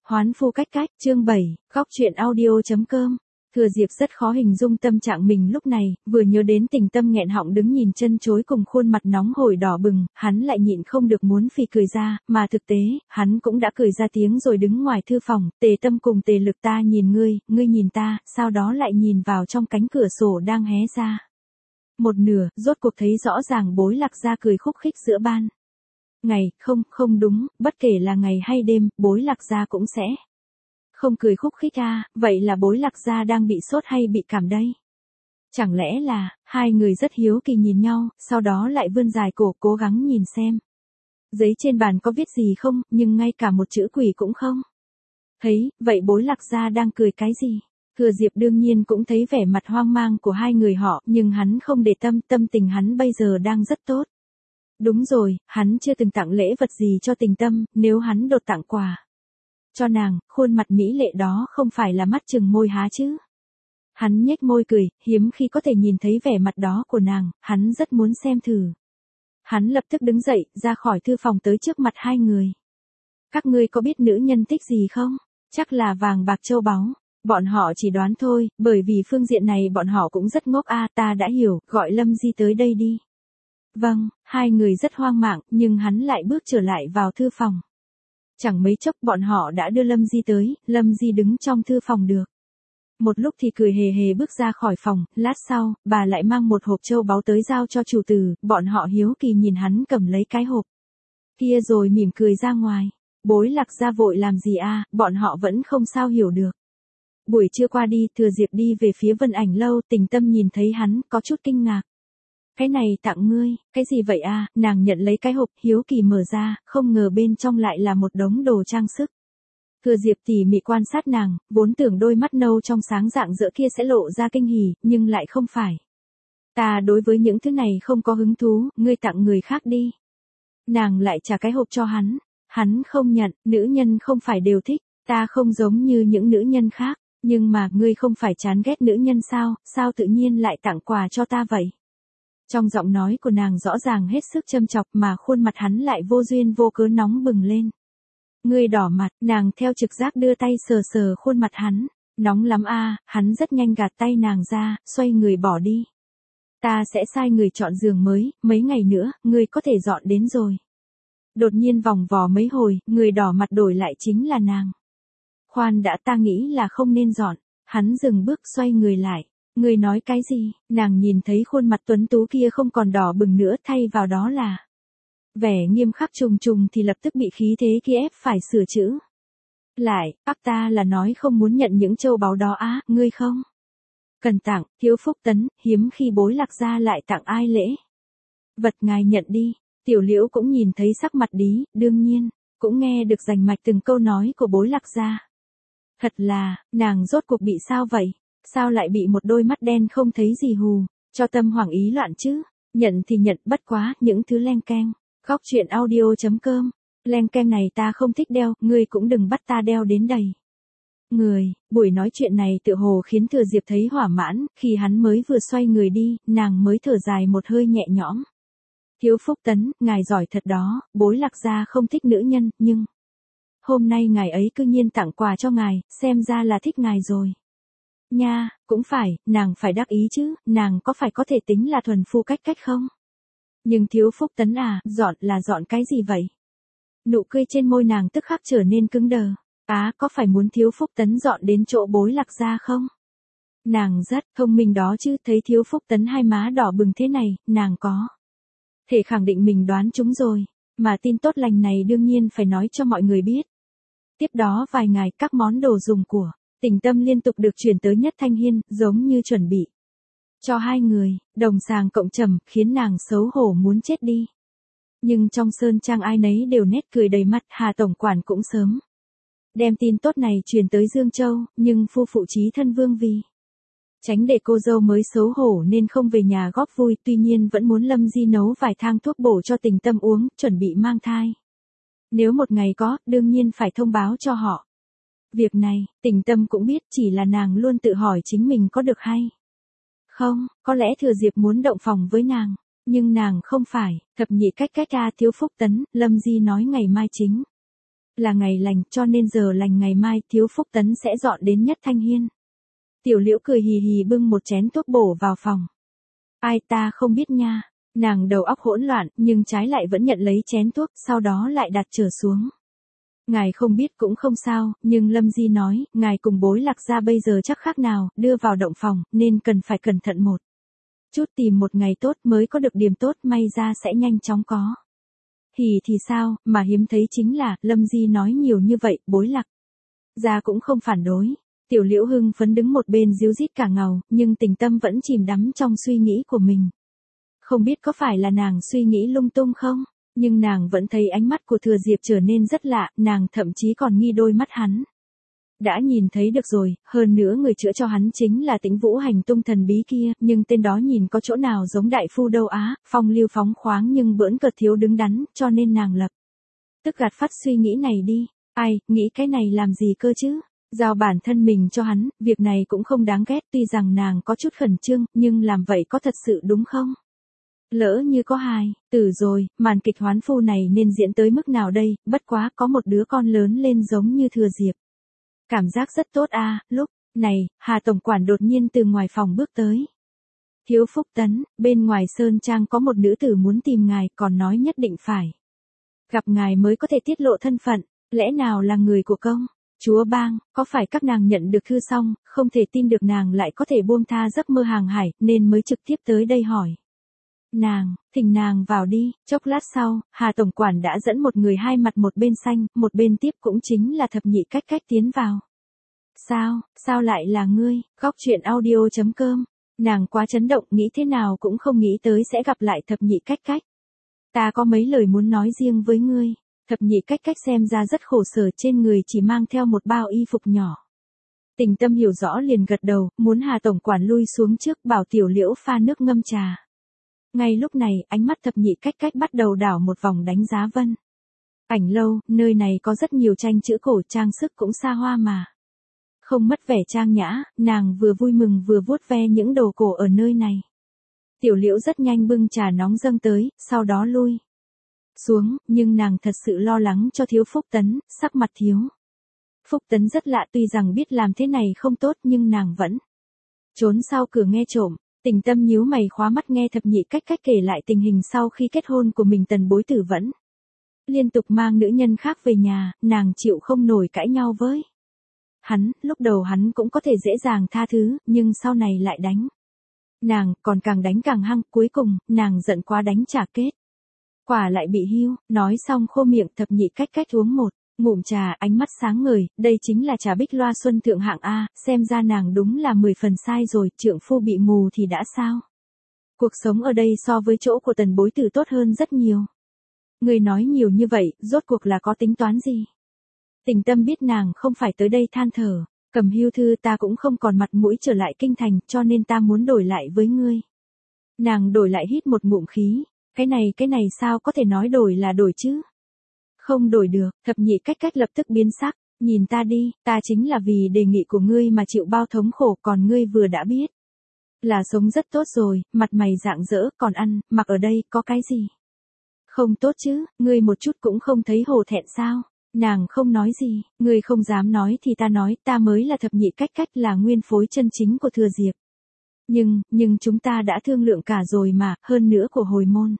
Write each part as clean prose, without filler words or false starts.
Hoán phu cách cách, chương 7, góc truyện audio.com. Thừa Diệp rất khó hình dung tâm trạng mình lúc này, vừa nhớ đến Tình Tâm nghẹn họng đứng nhìn chân chối cùng khuôn mặt nóng hổi đỏ bừng, hắn lại nhịn không được muốn phì cười ra, mà thực tế, hắn cũng đã cười ra tiếng rồi đứng ngoài thư phòng, Tề Tâm cùng Tề Lực ta nhìn ngươi, ngươi nhìn ta, sau đó lại nhìn vào trong cánh cửa sổ đang hé ra. Một nửa, rốt cuộc thấy rõ ràng Bối Lạc Gia cười khúc khích giữa ban ngày, không đúng, bất kể là ngày hay đêm, Bối Lạc Gia cũng sẽ không cười khúc khích vậy là Bối Lạc Gia đang bị sốt hay bị cảm đây? Chẳng lẽ là, hai người rất hiếu kỳ nhìn nhau, sau đó lại vươn dài cổ cố gắng nhìn xem. Giấy trên bàn có viết gì không, nhưng ngay cả một chữ quỷ cũng không thấy, vậy Bối Lạc Gia đang cười cái gì? Thừa Diệp đương nhiên cũng thấy vẻ mặt hoang mang của hai người họ, nhưng hắn không để tâm tình hắn bây giờ đang rất tốt. Đúng rồi, hắn chưa từng tặng lễ vật gì cho Tình Tâm, nếu hắn đột tặng quà cho nàng, khuôn mặt mỹ lệ đó không phải là mắt chừng môi há chứ. Hắn nhếch môi cười, hiếm khi có thể nhìn thấy vẻ mặt đó của nàng, hắn rất muốn xem thử. Hắn lập tức đứng dậy, ra khỏi thư phòng tới trước mặt hai người. Các ngươi có biết nữ nhân thích gì không? Chắc là vàng bạc châu báu. Bọn họ chỉ đoán thôi, bởi vì phương diện này bọn họ cũng rất ngốc ta đã hiểu, gọi Lâm Di tới đây đi. Vâng, hai người rất hoang mang, nhưng hắn lại bước trở lại vào thư phòng. Chẳng mấy chốc bọn họ đã đưa Lâm Di tới, Lâm Di đứng trong thư phòng được. Một lúc thì cười hề hề bước ra khỏi phòng, lát sau, bà lại mang một hộp châu báu tới giao cho chủ tử, bọn họ hiếu kỳ nhìn hắn cầm lấy cái hộp kia rồi mỉm cười ra ngoài. Bối Lạc Gia vội làm gì bọn họ vẫn không sao hiểu được. Buổi trưa qua đi, Thừa Diệp đi về phía Vân Ảnh lâu, Tình Tâm nhìn thấy hắn, có chút kinh ngạc. Cái này tặng ngươi, cái gì vậy nàng nhận lấy cái hộp, hiếu kỳ mở ra, không ngờ bên trong lại là một đống đồ trang sức. Thừa Diệp tỉ mỉ quan sát nàng, vốn tưởng đôi mắt nâu trong sáng rạng rỡ kia sẽ lộ ra kinh hỉ, nhưng lại không phải. Ta đối với những thứ này không có hứng thú, ngươi tặng người khác đi. Nàng lại trả cái hộp cho hắn không nhận, nữ nhân không phải đều thích, ta không giống như những nữ nhân khác, nhưng mà ngươi không phải chán ghét nữ nhân sao tự nhiên lại tặng quà cho ta vậy? Trong giọng nói của nàng rõ ràng hết sức châm chọc mà khuôn mặt hắn lại vô duyên vô cớ nóng bừng lên. Ngươi đỏ mặt, nàng theo trực giác đưa tay sờ khuôn mặt hắn. Nóng lắm hắn rất nhanh gạt tay nàng ra, xoay người bỏ đi. Ta sẽ sai người chọn giường mới, mấy ngày nữa, ngươi có thể dọn đến rồi. Đột nhiên vòng vò mấy hồi, người đỏ mặt đổi lại chính là nàng. Khoan đã, ta nghĩ là không nên dọn. Hắn dừng bước xoay người lại. Ngươi nói cái gì? Nàng nhìn thấy khuôn mặt tuấn tú kia không còn đỏ bừng nữa, thay vào đó là vẻ nghiêm khắc trùng thì lập tức bị khí thế kia ép phải sửa chữ lại. Ta là nói không muốn nhận những châu báu đó ngươi không cần tặng. Thiếu Phúc Tấn, hiếm khi Bối Lạc Gia lại tặng ai lễ vật, ngài nhận đi. Tiểu Liễu cũng nhìn thấy sắc mặt Đí, đương nhiên cũng nghe được rành mạch từng câu nói của Bối Lạc Gia. Thật là, nàng rốt cuộc bị sao vậy? Sao lại bị một đôi mắt đen không thấy gì hù, cho tâm hoảng ý loạn chứ? Nhận thì nhận, bất quá, những thứ leng keng. Góc truyện audio.com. Leng keng này ta không thích đeo, ngươi cũng đừng bắt ta đeo đến đầy buổi nói chuyện này tựa hồ khiến Thừa Diệp thấy hỏa mãn, khi hắn mới vừa xoay người đi, nàng mới thở dài một hơi nhẹ nhõm. Thiếu Phúc Tấn, ngài giỏi thật đó, Bối Lạc Gia không thích nữ nhân, nhưng hôm nay ngài ấy cư nhiên tặng quà cho ngài, xem ra là thích ngài rồi. Nha, cũng phải, nàng phải đắc ý chứ, nàng có phải có thể tính là thuần phu cách cách không? Nhưng Thiếu Phúc Tấn dọn là dọn cái gì vậy? Nụ cười trên môi nàng tức khắc trở nên cứng đờ. Có phải muốn Thiếu Phúc Tấn dọn đến chỗ Bối Lạc Gia không? Nàng rất thông minh đó chứ, thấy Thiếu Phúc Tấn hai má đỏ bừng thế này, nàng có thể khẳng định mình đoán chúng rồi, mà tin tốt lành này đương nhiên phải nói cho mọi người biết. Tiếp đó vài ngày, các món đồ dùng của Tình Tâm liên tục được chuyển tới Nhất Thanh Hiên, giống như chuẩn bị cho hai người, đồng sàng cộng trầm, khiến nàng xấu hổ muốn chết đi. Nhưng trong sơn trang ai nấy đều nét cười đầy mặt, Hà tổng quản cũng sớm đem tin tốt này truyền tới Dương Châu, nhưng phu phụ chí thân Vương vì tránh để cô dâu mới xấu hổ nên không về nhà góp vui, tuy nhiên vẫn muốn Lâm Di nấu vài thang thuốc bổ cho Tình Tâm uống, chuẩn bị mang thai. Nếu một ngày có, đương nhiên phải thông báo cho họ. Việc này, Tình Tâm cũng biết, chỉ là nàng luôn tự hỏi chính mình có được hay không. Có lẽ Thừa Diệp muốn động phòng với nàng, nhưng nàng không phải. Thập nhị cách Thiếu Phúc Tấn, Lâm Di nói ngày mai chính Là ngày lành cho nên giờ lành ngày mai Thiếu Phúc Tấn sẽ dọn đến Nhất Thanh Hiên. Tiểu Liễu cười hì hì bưng một chén thuốc bổ vào phòng. Ai ta không biết nha. Nàng đầu óc hỗn loạn nhưng trái lại vẫn nhận lấy chén thuốc sau đó lại đặt trở xuống. Ngài không biết cũng không sao, nhưng Lâm Di nói, ngài cùng Bối Lạc gia bây giờ chắc khác nào, đưa vào động phòng, nên cần phải cẩn thận một chút, tìm một ngày tốt mới có được điểm tốt, may ra sẽ nhanh chóng có. Thì sao, mà hiếm thấy chính là, Lâm Di nói nhiều như vậy, Bối Lạc gia cũng không phản đối. Tiểu Liễu hưng phấn đứng một bên díu dít cả ngầu, nhưng Tình Tâm vẫn chìm đắm trong suy nghĩ của mình. Không biết có phải là nàng suy nghĩ lung tung không? Nhưng nàng vẫn thấy ánh mắt của Thừa Diệp trở nên rất lạ, nàng thậm chí còn nghi đôi mắt hắn. Đã nhìn thấy được rồi, hơn nữa người chữa cho hắn chính là Tĩnh Vũ hành tung thần bí kia, nhưng tên đó nhìn có chỗ nào giống đại phu đâu á, phong lưu phóng khoáng nhưng bỡn cợt thiếu đứng đắn, cho nên nàng lập tức gạt phát suy nghĩ này đi. Ai, nghĩ cái này làm gì cơ chứ? Giao bản thân mình cho hắn, việc này cũng không đáng ghét, tuy rằng nàng có chút khẩn trương, nhưng làm vậy có thật sự đúng không? Lỡ như có hài tử rồi, màn kịch hoán phu này nên diễn tới mức nào đây, bất quá có một đứa con lớn lên giống như Thừa Diệp. Cảm giác rất tốt à, lúc này, Hà Tổng Quản đột nhiên từ ngoài phòng bước tới. Thiếu Phúc Tấn, bên ngoài Sơn Trang có một nữ tử muốn tìm ngài, còn nói nhất định phải gặp ngài mới có thể tiết lộ thân phận, lẽ nào là người của công chúa bang, có phải các nàng nhận được thư xong, không thể tin được nàng lại có thể buông tha giấc mơ hàng hải, nên mới trực tiếp tới đây hỏi. Thỉnh nàng vào đi, chốc lát sau, Hà Tổng Quản đã dẫn một người hai mặt một bên xanh, một bên tiếp cũng chính là Thập Nhị Cách Cách tiến vào. Sao lại là ngươi, Góc Truyện Audio.com, nàng quá chấn động nghĩ thế nào cũng không nghĩ tới sẽ gặp lại Thập Nhị Cách Cách. Ta có mấy lời muốn nói riêng với ngươi. Thập Nhị Cách Cách xem ra rất khổ sở, trên người chỉ mang theo một bao y phục nhỏ. Tình Tâm hiểu rõ liền gật đầu, muốn Hà Tổng Quản lui xuống trước bảo Tiểu Liễu pha nước ngâm trà. Ngay lúc này, ánh mắt Thập Nhị Cách Cách bắt đầu đảo một vòng đánh giá Vân Ảnh Lâu, nơi này có rất nhiều tranh chữ cổ, trang sức cũng xa hoa mà. Không mất vẻ trang nhã, nàng vừa vui mừng vừa vuốt ve những đồ cổ ở nơi này. Tiểu Liễu rất nhanh bưng trà nóng dâng tới, sau đó lui xuống, nhưng nàng thật sự lo lắng cho Thiếu Phúc Tấn, sắc mặt Thiếu Phúc Tấn rất lạ, tuy rằng biết làm thế này không tốt nhưng nàng vẫn trốn sau cửa nghe trộm. Tình Tâm nhíu mày khóa mắt nghe Thập Nhị Cách Cách kể lại tình hình sau khi kết hôn của mình. Tần Bối Tử vẫn liên tục mang nữ nhân khác về nhà, nàng chịu không nổi cãi nhau với hắn, lúc đầu hắn cũng có thể dễ dàng tha thứ, nhưng sau này lại đánh nàng, còn càng đánh càng hăng, cuối cùng, nàng giận quá đánh trả kết quả lại bị hưu. Nói xong khô miệng, Thập Nhị Cách Cách uống một ngụm trà, ánh mắt sáng ngời, đây chính là trà Bích Loa Xuân thượng hạng a, xem ra nàng đúng là 10 phần sai rồi, trượng phu bị mù thì đã sao? Cuộc sống ở đây so với chỗ của Tần Bối Tử tốt hơn rất nhiều. Người nói nhiều như vậy, rốt cuộc là có tính toán gì? Tình Tâm biết nàng không phải tới đây than thở, cầm hưu thư, ta cũng không còn mặt mũi trở lại kinh thành, cho nên ta muốn đổi lại với ngươi. Nàng đổi lại hít một ngụm khí, cái này sao có thể nói đổi là đổi chứ? Không đổi được. Thập Nhị Cách Cách lập tức biến sắc, nhìn ta đi, ta chính là vì đề nghị của ngươi mà chịu bao thống khổ, còn ngươi vừa đã biết là sống rất tốt rồi, mặt mày rạng rỡ, còn ăn, mặc ở đây, có cái gì không tốt chứ, ngươi một chút cũng không thấy hổ thẹn sao? Nàng không nói gì, ngươi không dám nói thì ta nói, ta mới là Thập Nhị Cách Cách, là nguyên phối chân chính của Thừa Diệp. Nhưng chúng ta đã thương lượng cả rồi mà, hơn nữa của hồi môn.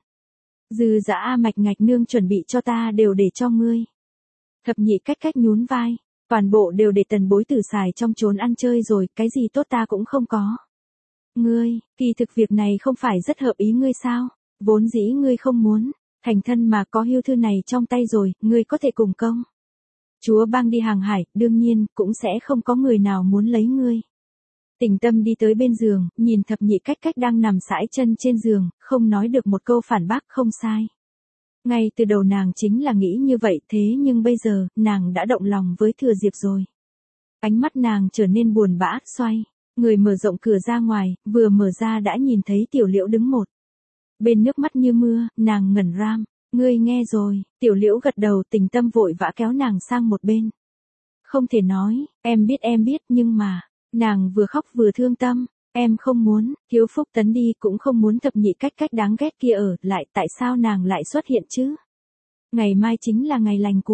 Dư dã A Mạch Ngạch nương chuẩn bị cho ta đều để cho ngươi. Thập Nhị Cách Cách nhún vai, toàn bộ đều để Tần Bối Tử xài trong chốn ăn chơi rồi, cái gì tốt ta cũng không có. Ngươi, kỳ thực việc này không phải rất hợp ý ngươi sao? Vốn dĩ ngươi không muốn thành thân mà có hưu thư này trong tay rồi, ngươi có thể cùng công chúa bang đi hàng hải, đương nhiên cũng sẽ không có người nào muốn lấy ngươi. Tình Tâm đi tới bên giường, nhìn Thập Nhị Cách Cách đang nằm sải chân trên giường, không nói được một câu phản bác, không sai. Ngay từ đầu nàng chính là nghĩ như vậy, thế nhưng bây giờ, nàng đã động lòng với Thừa Diệp rồi. Ánh mắt nàng trở nên buồn bã, xoay người mở rộng cửa ra ngoài, vừa mở ra đã nhìn thấy Tiểu Liễu đứng một bên nước mắt như mưa, nàng ngẩn ram. Ngươi nghe rồi? Tiểu Liễu gật đầu. Tình Tâm vội vã kéo nàng sang một bên. Không thể nói, em biết, nhưng mà, nàng vừa khóc vừa thương tâm. Em không muốn, Thiếu Phúc Tấn đi, cũng không muốn Thập Nhị Cách Cách đáng ghét kia ở lại, tại sao nàng lại xuất hiện chứ? Ngày mai chính là ngày lành của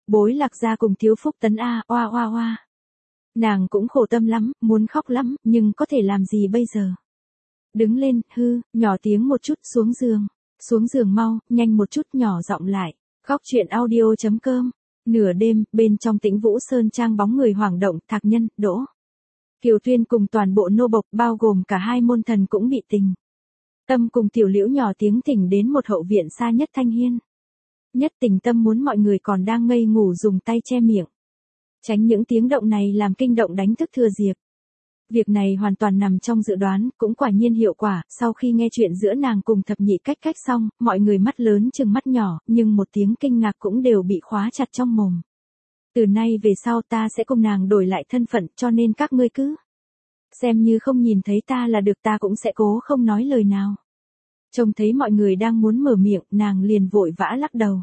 Bối Lạc Gia cùng Thiếu Phúc Tấn a, oa oa oa. Nàng cũng khổ tâm lắm, muốn khóc lắm, nhưng có thể làm gì bây giờ? Đứng lên, nhỏ tiếng một chút, xuống giường. Xuống giường mau, nhanh một chút, nhỏ giọng lại. Khóc chuyện audio.com. Nửa đêm, bên trong Tĩnh Vũ Sơn Trang bóng người hoảng động, Thạc Nhân, Đỗ Kiều Tuyên cùng toàn bộ nô bộc bao gồm cả hai môn thần cũng bị tình. Tâm cùng Tiểu Liễu nhỏ tiếng thỉnh đến một hậu viện xa nhất Thanh Hiên. Nhất Tình Tâm muốn mọi người còn đang ngây ngủ dùng tay che miệng. Tránh những tiếng động này làm kinh động đánh thức Thừa Diệp. Việc này hoàn toàn nằm trong dự đoán, cũng quả nhiên hiệu quả, sau khi nghe chuyện giữa nàng cùng Thập Nhị Cách Cách xong, mọi người mắt lớn chừng mắt nhỏ, nhưng một tiếng kinh ngạc cũng đều bị khóa chặt trong mồm. Từ nay về sau ta sẽ cùng nàng đổi lại thân phận, cho nên các ngươi cứ xem như không nhìn thấy ta là được, ta cũng sẽ cố không nói lời nào. Trông thấy mọi người đang muốn mở miệng, nàng liền vội vã lắc đầu.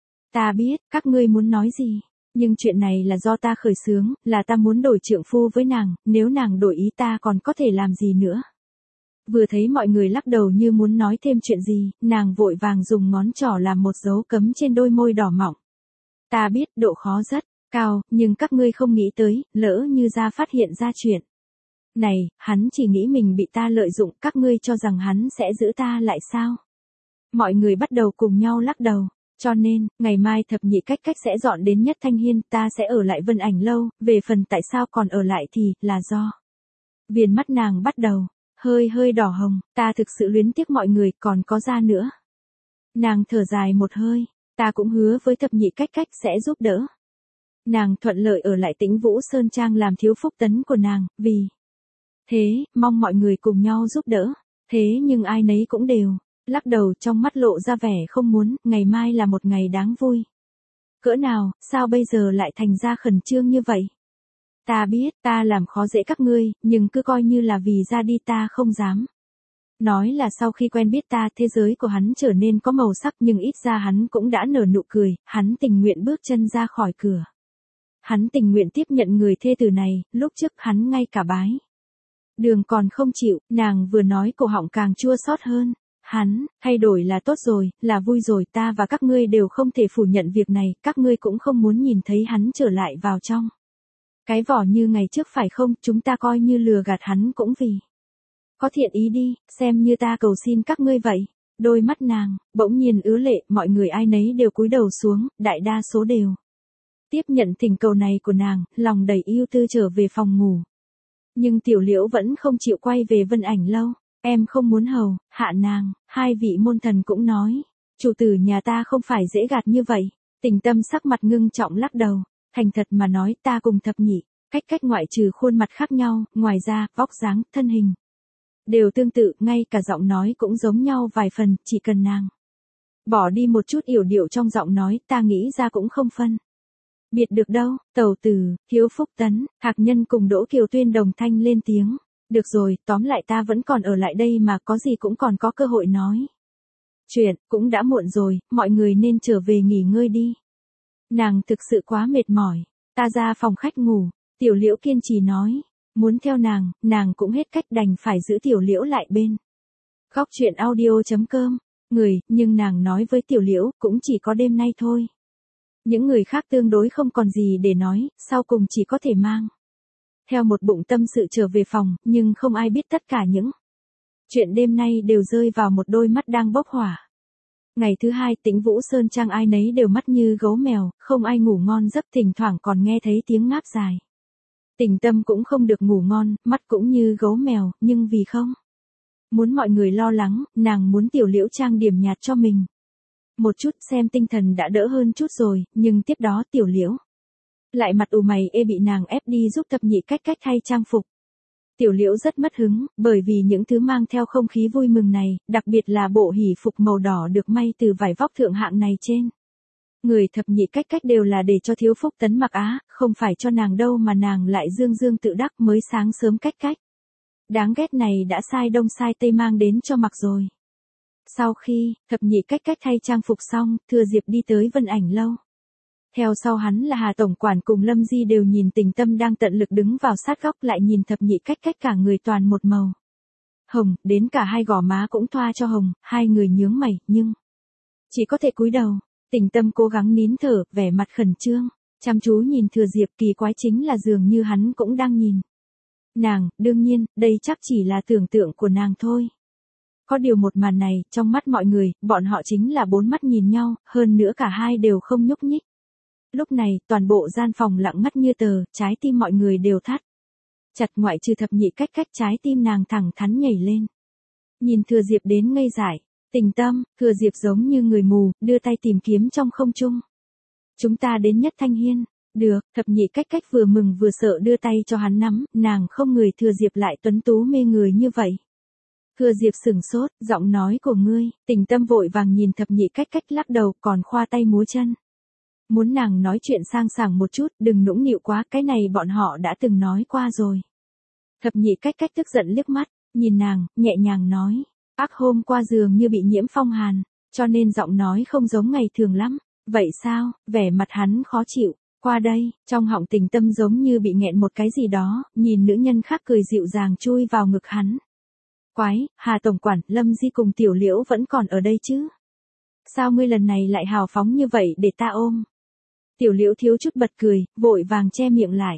Ta biết, các ngươi muốn nói gì. Nhưng chuyện này là do ta khởi xướng, là ta muốn đổi trượng phu với nàng, nếu nàng đổi ý ta còn có thể làm gì nữa. Vừa thấy mọi người lắc đầu như muốn nói thêm chuyện gì, nàng vội vàng dùng ngón trỏ làm một dấu cấm trên đôi môi đỏ mọng. Ta biết độ khó rất cao, nhưng các ngươi không nghĩ tới, lỡ như ra phát hiện ra chuyện này, hắn chỉ nghĩ mình bị ta lợi dụng, các ngươi cho rằng hắn sẽ giữ ta lại sao? Mọi người bắt đầu cùng nhau lắc đầu. Cho nên, ngày mai Thập Nhị Cách Cách sẽ dọn đến Nhất Thanh Hiên, ta sẽ ở lại Vân Ảnh Lâu, về phần tại sao còn ở lại thì, là do. Viền mắt nàng bắt đầu, hơi đỏ hồng, ta thực sự luyến tiếc mọi người, còn có ra nữa. Nàng thở dài một hơi, ta cũng hứa với Thập Nhị Cách Cách sẽ giúp đỡ. Nàng thuận lợi ở lại Tĩnh Vũ Sơn Trang làm Thiếu Phúc Tấn của nàng, vì thế, mong mọi người cùng nhau giúp đỡ. Thế nhưng ai nấy cũng đều lắc đầu, trong mắt lộ ra vẻ không muốn, ngày mai là một ngày đáng vui. Cỡ nào, sao bây giờ lại thành ra khẩn trương như vậy? Ta biết, ta làm khó dễ các ngươi, nhưng cứ coi như là vì ra đi ta không dám. Nói là sau khi quen biết ta, thế giới của hắn trở nên có màu sắc, nhưng ít ra hắn cũng đã nở nụ cười, hắn tình nguyện bước chân ra khỏi cửa. Hắn tình nguyện tiếp nhận người thê tử này, lúc trước hắn ngay cả bái đường còn không chịu, nàng vừa nói cổ họng càng chua xót hơn. Hắn, thay đổi là tốt rồi, là vui rồi, ta và các ngươi đều không thể phủ nhận việc này, các ngươi cũng không muốn nhìn thấy hắn trở lại vào trong cái vỏ như ngày trước phải không, chúng ta coi như lừa gạt hắn cũng vì có thiện ý đi, xem như ta cầu xin các ngươi vậy. Đôi mắt nàng, bỗng nhiên ứa lệ, mọi người ai nấy đều cúi đầu xuống, đại đa số đều tiếp nhận thỉnh cầu này của nàng, lòng đầy ưu tư trở về phòng ngủ. Nhưng Tiểu Liễu vẫn không chịu quay về Vân Ảnh Lâu. Em không muốn hầu hạ nàng, hai vị môn thần cũng nói. Chủ tử nhà ta không phải dễ gạt như vậy. Tình Tâm sắc mặt ngưng trọng lắc đầu. Thành thật mà nói, ta cùng Thập Nhị Cách Cách ngoại trừ khuôn mặt khác nhau, ngoài ra, vóc dáng, thân hình đều tương tự, ngay cả giọng nói cũng giống nhau vài phần, chỉ cần nàng bỏ đi một chút yểu điệu trong giọng nói, ta nghĩ ra cũng không phân biệt được đâu. Tẩu tử, Thiếu Phúc Tấn, Thạc Nhân cùng Đỗ Kiều Tuyên đồng thanh lên tiếng. Được rồi, tóm lại ta vẫn còn ở lại đây mà, có gì cũng còn có cơ hội nói chuyện, cũng đã muộn rồi, mọi người nên trở về nghỉ ngơi đi. Nàng thực sự quá mệt mỏi, ta ra phòng khách ngủ. Tiểu Liễu kiên trì nói, muốn theo nàng cũng hết cách, đành phải giữ Tiểu Liễu lại bên. Khóc chuyện audio.com, nhưng nàng nói với Tiểu Liễu, cũng chỉ có đêm nay thôi. Những người khác tương đối không còn gì để nói, sau cùng chỉ có thể mang theo một bụng tâm sự trở về phòng, nhưng không ai biết tất cả những chuyện đêm nay đều rơi vào một đôi mắt đang bốc hỏa. Ngày thứ hai, Tĩnh Vũ Sơn Trang ai nấy đều mắt như gấu mèo, không ai ngủ ngon giấc, thỉnh thoảng còn nghe thấy tiếng ngáp dài. Tình Tâm cũng không được ngủ ngon, mắt cũng như gấu mèo, nhưng vì không muốn mọi người lo lắng, nàng muốn Tiểu Liễu trang điểm nhạt cho mình một chút, xem tinh thần đã đỡ hơn chút rồi, nhưng tiếp đó Tiểu Liễu lại mặt ủ mày ê bị nàng ép đi giúp Thập Nhị Cách Cách thay trang phục. Tiểu Liễu rất mất hứng, bởi vì những thứ mang theo không khí vui mừng này, đặc biệt là bộ hỷ phục màu đỏ được may từ vải vóc thượng hạng này trên người Thập Nhị Cách Cách đều là để cho Thiếu Phúc Tấn mặc á, không phải cho nàng đâu, mà nàng lại dương dương tự đắc, mới sáng sớm Cách Cách đáng ghét này đã sai đông sai tây mang đến cho mặc rồi. Sau khi Thập Nhị Cách Cách thay trang phục xong, Thừa Diệp đi tới Vân Ảnh Lâu. Theo sau hắn là Hà Tổng Quản cùng Lâm Di, đều nhìn Tình Tâm đang tận lực đứng vào sát góc, lại nhìn Thập Nhị Cách Cách cả người toàn một màu hồng, đến cả hai gò má cũng thoa cho hồng, hai người nhướng mày, nhưng chỉ có thể cúi đầu. Tình Tâm cố gắng nín thở, vẻ mặt khẩn trương, chăm chú nhìn Thừa Diệp, kỳ quái chính là dường như hắn cũng đang nhìn nàng, đương nhiên, đây chắc chỉ là tưởng tượng của nàng thôi. Có điều một màn này, trong mắt mọi người, bọn họ chính là bốn mắt nhìn nhau, hơn nữa cả hai đều không nhúc nhích. Lúc này, toàn bộ gian phòng lặng ngắt như tờ, trái tim mọi người đều thắt chặt, ngoại trừ Thập Nhị Cách Cách, trái tim nàng thẳng thắn nhảy lên. Nhìn Thừa Diệp đến ngây dại, Tình Tâm, Thừa Diệp giống như người mù, đưa tay tìm kiếm trong không trung. Chúng ta đến Nhất Thanh Hiên. Được, Thập Nhị Cách Cách vừa mừng vừa sợ đưa tay cho hắn nắm, nàng không ngờ Thừa Diệp lại tuấn tú mê người như vậy. Thừa Diệp sửng sốt, giọng nói của ngươi, Tình Tâm vội vàng nhìn Thập Nhị Cách Cách lắc đầu, còn khoa tay múa chân. Muốn nàng nói chuyện sang sảng một chút, đừng nũng nịu quá, cái này bọn họ đã từng nói qua rồi. Thập Nhị Cách Cách tức giận liếc mắt, nhìn nàng, nhẹ nhàng nói, ác hôm qua dường như bị nhiễm phong hàn, cho nên giọng nói không giống ngày thường lắm. Vậy sao? Vẻ mặt hắn khó chịu. Qua đây, trong họng Tình Tâm giống như bị nghẹn một cái gì đó, nhìn nữ nhân khác cười dịu dàng chui vào ngực hắn. Quái, Hà tổng quản, Lâm Di cùng Tiểu Liễu vẫn còn ở đây chứ? Sao ngươi lần này lại hào phóng như vậy để ta ôm? Tiểu Liễu thiếu chút bật cười, vội vàng che miệng lại.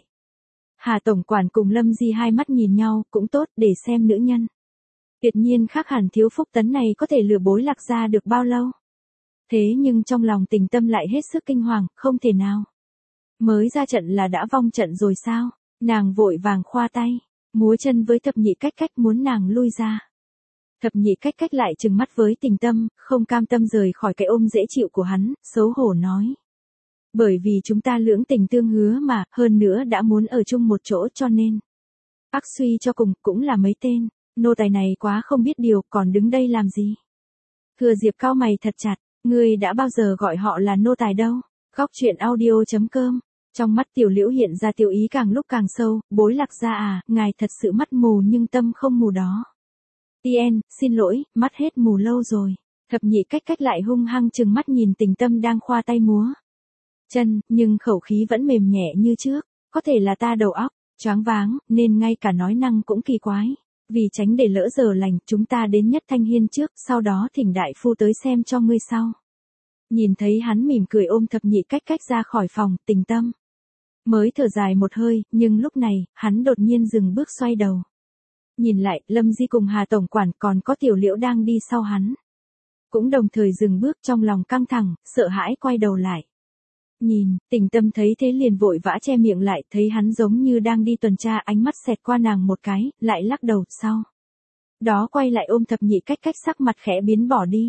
Hà tổng quản cùng Lâm Di hai mắt nhìn nhau, cũng tốt, để xem nữ nhân tuyệt nhiên khác hẳn Thiếu Phúc Tấn này có thể lừa bối Lạc Gia được bao lâu. Thế nhưng trong lòng Tình Tâm lại hết sức kinh hoàng, không thể nào. Mới ra trận là đã vong trận rồi sao? Nàng vội vàng khoa tay, múa chân với Thập Nhị Cách Cách muốn nàng lui ra. Thập Nhị Cách Cách lại trừng mắt với Tình Tâm, không cam tâm rời khỏi cái ôm dễ chịu của hắn, xấu hổ nói. Bởi vì chúng ta lưỡng tình tương hứa mà, hơn nữa đã muốn ở chung một chỗ cho nên. Ác suy cho cùng, cũng là mấy tên, nô tài này quá không biết điều, còn đứng đây làm gì? Thừa Diệp cau mày thật chặt, ngươi đã bao giờ gọi họ là nô tài đâu? Góc truyện audio.com. Trong mắt Tiểu Liễu hiện ra tiêu ý càng lúc càng sâu, bối Lạc Gia à, ngài thật sự mắt mù nhưng tâm không mù đó. Tien, xin lỗi, mắt hết mù lâu rồi. Thập Nhị Cách Cách lại hung hăng chừng mắt nhìn Tình Tâm đang khoa tay múa chân, nhưng khẩu khí vẫn mềm nhẹ như trước. Có thể là ta đầu óc choáng váng, nên ngay cả nói năng cũng kỳ quái. Vì tránh để lỡ giờ lành, chúng ta đến Nhất Thanh Hiên trước, sau đó thỉnh đại phu tới xem cho ngươi sau. Nhìn thấy hắn mỉm cười ôm Thập Nhị Cách Cách ra khỏi phòng, Tình Tâm mới thở dài một hơi, nhưng lúc này, hắn đột nhiên dừng bước xoay đầu. Nhìn lại, Lâm Di cùng Hà tổng quản còn có Tiểu Liễu đang đi sau hắn. Cũng đồng thời dừng bước, trong lòng căng thẳng, sợ hãi quay đầu lại. Nhìn, Tình Tâm thấy thế liền vội vã che miệng lại, thấy hắn giống như đang đi tuần tra, ánh mắt xẹt qua nàng một cái, lại lắc đầu, sau đó quay lại ôm Thập Nhị Cách Cách, sắc mặt khẽ biến bỏ đi.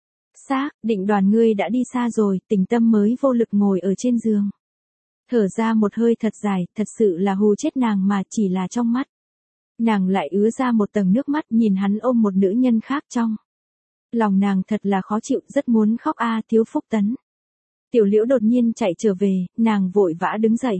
Xác định đoàn ngươi đã đi xa rồi, Tình Tâm mới vô lực ngồi ở trên giường. Thở ra một hơi thật dài, thật sự là hù chết nàng mà, chỉ là trong mắt. Nàng lại ứa ra một tầng nước mắt, nhìn hắn ôm một nữ nhân khác trong. Lòng nàng thật là khó chịu, rất muốn khóc a. Thiếu Phúc Tấn. Tiểu Liễu đột nhiên chạy trở về, nàng vội vã đứng dậy.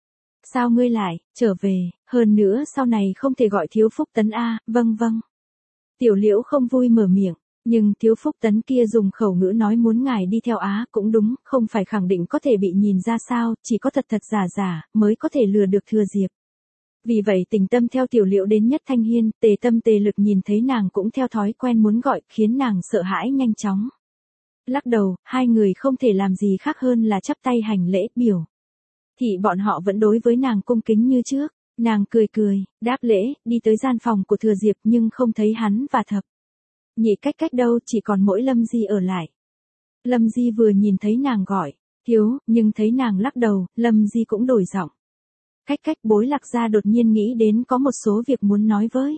Sao ngươi lại trở về, hơn nữa sau này không thể gọi Thiếu Phúc Tấn a. Vâng vâng. Tiểu Liễu không vui mở miệng. Nhưng Thiếu Phúc Tấn kia dùng khẩu ngữ nói muốn ngài đi theo á, cũng đúng, không phải khẳng định có thể bị nhìn ra sao, chỉ có thật thật giả giả, mới có thể lừa được Thừa Diệp. Vì vậy Tình Tâm theo Tiểu Liễu đến Nhất Thanh Hiên, Tề Tâm Tề Lực nhìn thấy nàng cũng theo thói quen muốn gọi, khiến nàng sợ hãi nhanh chóng. Lắc đầu, hai người không thể làm gì khác hơn là chắp tay hành lễ, biểu thì bọn họ vẫn đối với nàng cung kính như trước. Nàng cười cười, đáp lễ, đi tới gian phòng của Thừa Diệp nhưng không thấy hắn và Thập Nhị Cách Cách đâu, chỉ còn mỗi Lâm Di ở lại. Lâm Di vừa nhìn thấy nàng gọi thiếu, nhưng thấy nàng lắc đầu, Lâm Di cũng đổi giọng. Cách Cách, bối Lạc Gia đột nhiên nghĩ đến có một số việc muốn nói với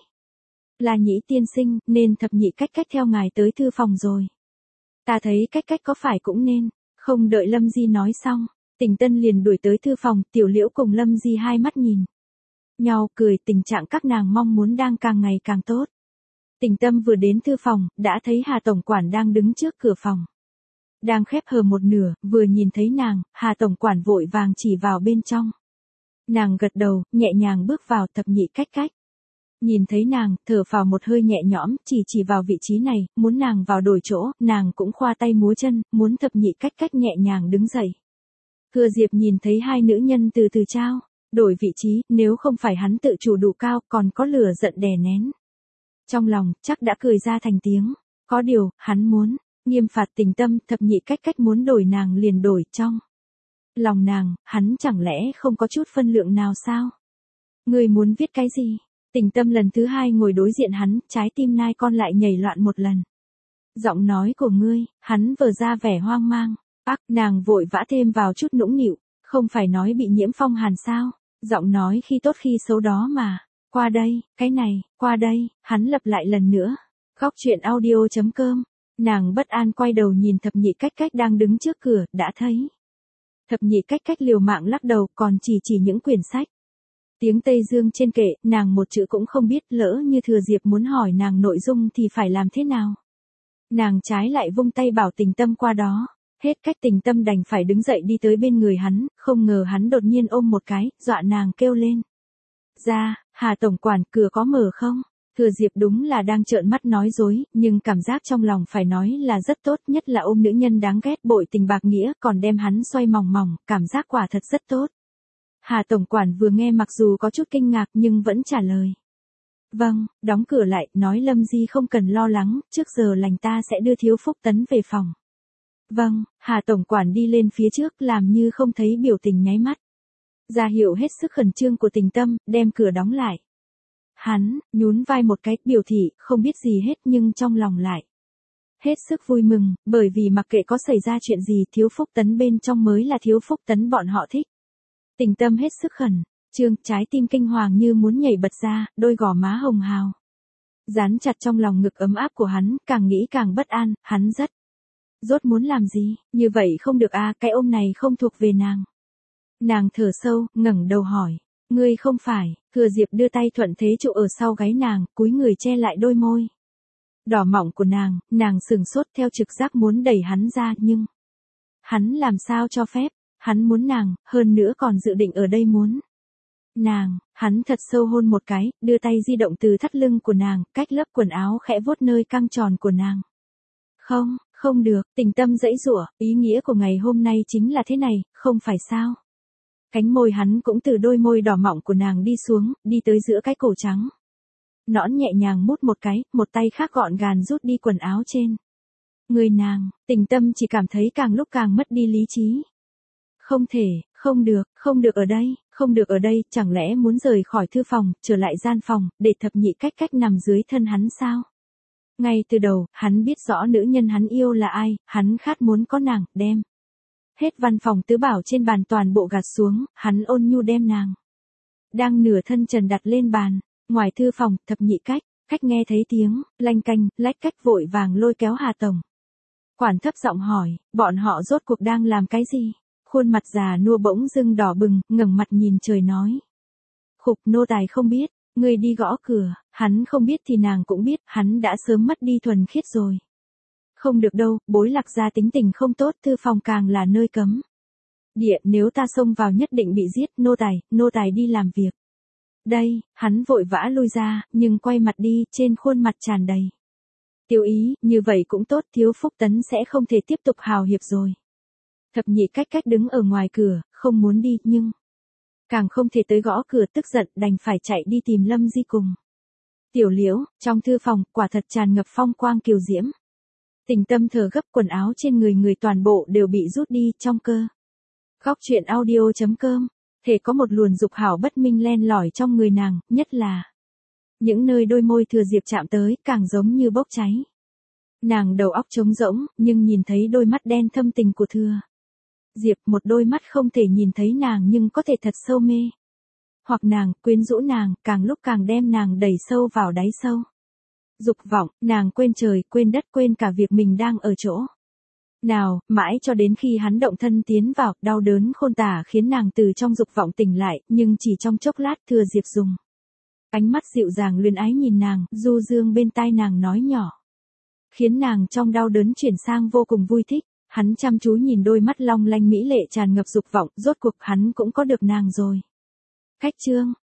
là Nhĩ tiên sinh, nên Thập Nhị Cách Cách theo ngài tới thư phòng rồi. Ta thấy Cách Cách có phải cũng nên. Không đợi Lâm Di nói xong, Tình Tân liền đuổi tới thư phòng, Tiểu Liễu cùng Lâm Di hai mắt nhìn nhau cười, tình trạng các nàng mong muốn đang càng ngày càng tốt. Tình Tâm vừa đến thư phòng, đã thấy Hà tổng quản đang đứng trước cửa phòng. Đang khép hờ một nửa, vừa nhìn thấy nàng, Hà tổng quản vội vàng chỉ vào bên trong. Nàng gật đầu, nhẹ nhàng bước vào. Thập Nhị Cách Cách nhìn thấy nàng, thở phào một hơi nhẹ nhõm, chỉ vào vị trí này, muốn nàng vào đổi chỗ, nàng cũng khoa tay múa chân, muốn Thập Nhị Cách Cách nhẹ nhàng đứng dậy. Thừa Diệp nhìn thấy hai nữ nhân từ từ trao đổi vị trí, nếu không phải hắn tự chủ đủ cao, còn có lửa giận đè nén trong lòng, chắc đã cười ra thành tiếng. Có điều, hắn muốn Nghiêm phạt Tình Tâm, Thập Nhị Cách Cách muốn đổi nàng liền đổi, trong lòng nàng, hắn chẳng lẽ không có chút phân lượng nào sao? Ngươi muốn viết cái gì? Tình Tâm lần thứ hai ngồi đối diện hắn, trái tim nai con lại nhảy loạn một lần. Giọng nói của ngươi, hắn vờ ra vẻ hoang mang. Nàng vội vã thêm vào chút nũng nịu, không phải nói bị nhiễm phong hàn sao? Giọng nói khi tốt khi xấu đó mà. Qua đây, cái này, qua đây, hắn lặp lại lần nữa. Góc truyện audio.com. Nàng bất an quay đầu nhìn Thập Nhị Cách Cách đang đứng trước cửa, đã thấy. Thập Nhị Cách Cách liều mạng lắc đầu, còn chỉ những quyển sách. Tiếng Tây Dương trên kệ, nàng một chữ cũng không biết, lỡ như Thừa Diệp muốn hỏi nàng nội dung thì phải làm thế nào. Nàng trái lại vung tay bảo Tình Tâm qua đó. Hết cách Tình Tâm đành phải đứng dậy đi tới bên người hắn, không ngờ hắn đột nhiên ôm một cái, dọa nàng kêu lên. Ra, Hà tổng quản, cửa có mở không? Thừa Diệp đúng là đang trợn mắt nói dối, nhưng cảm giác trong lòng phải nói là rất tốt, nhất là ôm nữ nhân đáng ghét bội tình bạc nghĩa, còn đem hắn xoay mòng mòng, cảm giác quả thật rất tốt. Hà tổng quản vừa nghe mặc dù có chút kinh ngạc nhưng vẫn trả lời. Vâng, đóng cửa lại, nói Lâm Di không cần lo lắng, trước giờ lành ta sẽ đưa Thiếu Phúc Tấn về phòng. Vâng, Hà tổng quản đi lên phía trước làm như không thấy biểu tình nháy mắt. Ra hiệu hết sức khẩn trương của Tình Tâm, đem cửa đóng lại. Hắn, nhún vai một cái, biểu thị, không biết gì hết nhưng trong lòng lại. Hết sức vui mừng, bởi vì mặc kệ có xảy ra chuyện gì Thiếu Phúc Tấn bên trong mới là Thiếu Phúc Tấn bọn họ thích. Tình Tâm hết sức khẩn trương, trái tim kinh hoàng như muốn nhảy bật ra, đôi gò má hồng hào. Dán chặt trong lòng ngực ấm áp của hắn, càng nghĩ càng bất an, hắn rất. Rốt muốn làm gì, như vậy không được à, cái ôm này không thuộc về nàng. Nàng thở sâu, ngẩng đầu hỏi. Ngươi không phải, Thừa Diệp đưa tay thuận thế trụ ở sau gáy nàng, cúi người che lại đôi môi. Đỏ mọng của nàng sừng sốt theo trực giác muốn đẩy hắn ra nhưng. Hắn làm sao cho phép, hắn muốn nàng, hơn nữa còn dự định ở đây muốn. Nàng, hắn thật sâu hôn một cái, đưa tay di động từ thắt lưng của nàng, cách lớp quần áo khẽ vuốt nơi căng tròn của nàng. Không, không được, Tình Tâm giãy giụa, ý nghĩa của ngày hôm nay chính là thế này, không phải sao? Cánh môi hắn cũng từ đôi môi đỏ mọng của nàng đi xuống, đi tới giữa cái cổ trắng. Nõn nhẹ nhàng mút một cái, một tay khác gọn gàng rút đi quần áo trên. Người nàng, Tình Tâm chỉ cảm thấy càng lúc càng mất đi lý trí. Không thể, không được ở đây, không được ở đây, chẳng lẽ muốn rời khỏi thư phòng, trở lại gian phòng, để Thập Nhị Cách Cách nằm dưới thân hắn sao? Ngay từ đầu, hắn biết rõ nữ nhân hắn yêu là ai, hắn khát muốn có nàng, đem. Hết văn phòng tứ bảo trên bàn toàn bộ gạt xuống, hắn ôn nhu đem nàng. Đang nửa thân trần đặt lên bàn, ngoài thư phòng, Thập Nhị Cách Cách nghe thấy tiếng, lanh canh, lách cách vội vàng lôi kéo Hà tổng quản thấp giọng hỏi, bọn họ rốt cuộc đang làm cái gì? Khuôn mặt già nua bỗng dưng đỏ bừng, ngẩng mặt nhìn trời nói. Khục, nô tài không biết, người đi gõ cửa, hắn không biết thì nàng cũng biết, hắn đã sớm mất đi thuần khiết rồi. Không được đâu, Bối Lạc gia tính tình không tốt, thư phòng càng là nơi cấm địa, nếu ta xông vào nhất định bị giết, nô tài đi làm việc. Đây, hắn vội vã lui ra, nhưng quay mặt đi, trên khuôn mặt tràn đầy tiêu ý, như vậy cũng tốt, Thiếu Phúc Tấn sẽ không thể tiếp tục hào hiệp rồi. Thập Nhị Cách Cách đứng ở ngoài cửa, không muốn đi, nhưng càng không thể tới gõ cửa, tức giận, đành phải chạy đi tìm Lâm Di cùng. Tiểu Liễu, trong thư phòng, quả thật tràn ngập phong quang kiều diễm. Tình Tâm thở gấp, quần áo trên người toàn bộ đều bị rút đi, trong cơ. Góc truyện audio.com, thể có một luồn dục hảo bất minh len lỏi trong người nàng, nhất là những nơi đôi môi Thừa Diệp chạm tới, càng giống như bốc cháy. Nàng đầu óc trống rỗng, nhưng nhìn thấy đôi mắt đen thâm tình của Thừa Diệp, một đôi mắt không thể nhìn thấy nàng nhưng có thể thật sâu mê. Hoặc nàng, quyến rũ nàng, càng lúc càng đem nàng đẩy sâu vào đáy sâu. Dục vọng, nàng quên trời, quên đất, quên cả việc mình đang ở chỗ nào, mãi cho đến khi hắn động thân tiến vào, đau đớn khôn tả khiến nàng từ trong dục vọng tỉnh lại, nhưng chỉ trong chốc lát Thừa Diệp dùng ánh mắt dịu dàng luyến ái nhìn nàng, du dương bên tai nàng nói nhỏ. Khiến nàng trong đau đớn chuyển sang vô cùng vui thích, hắn chăm chú nhìn đôi mắt long lanh mỹ lệ tràn ngập dục vọng, rốt cuộc hắn cũng có được nàng rồi. Cách chương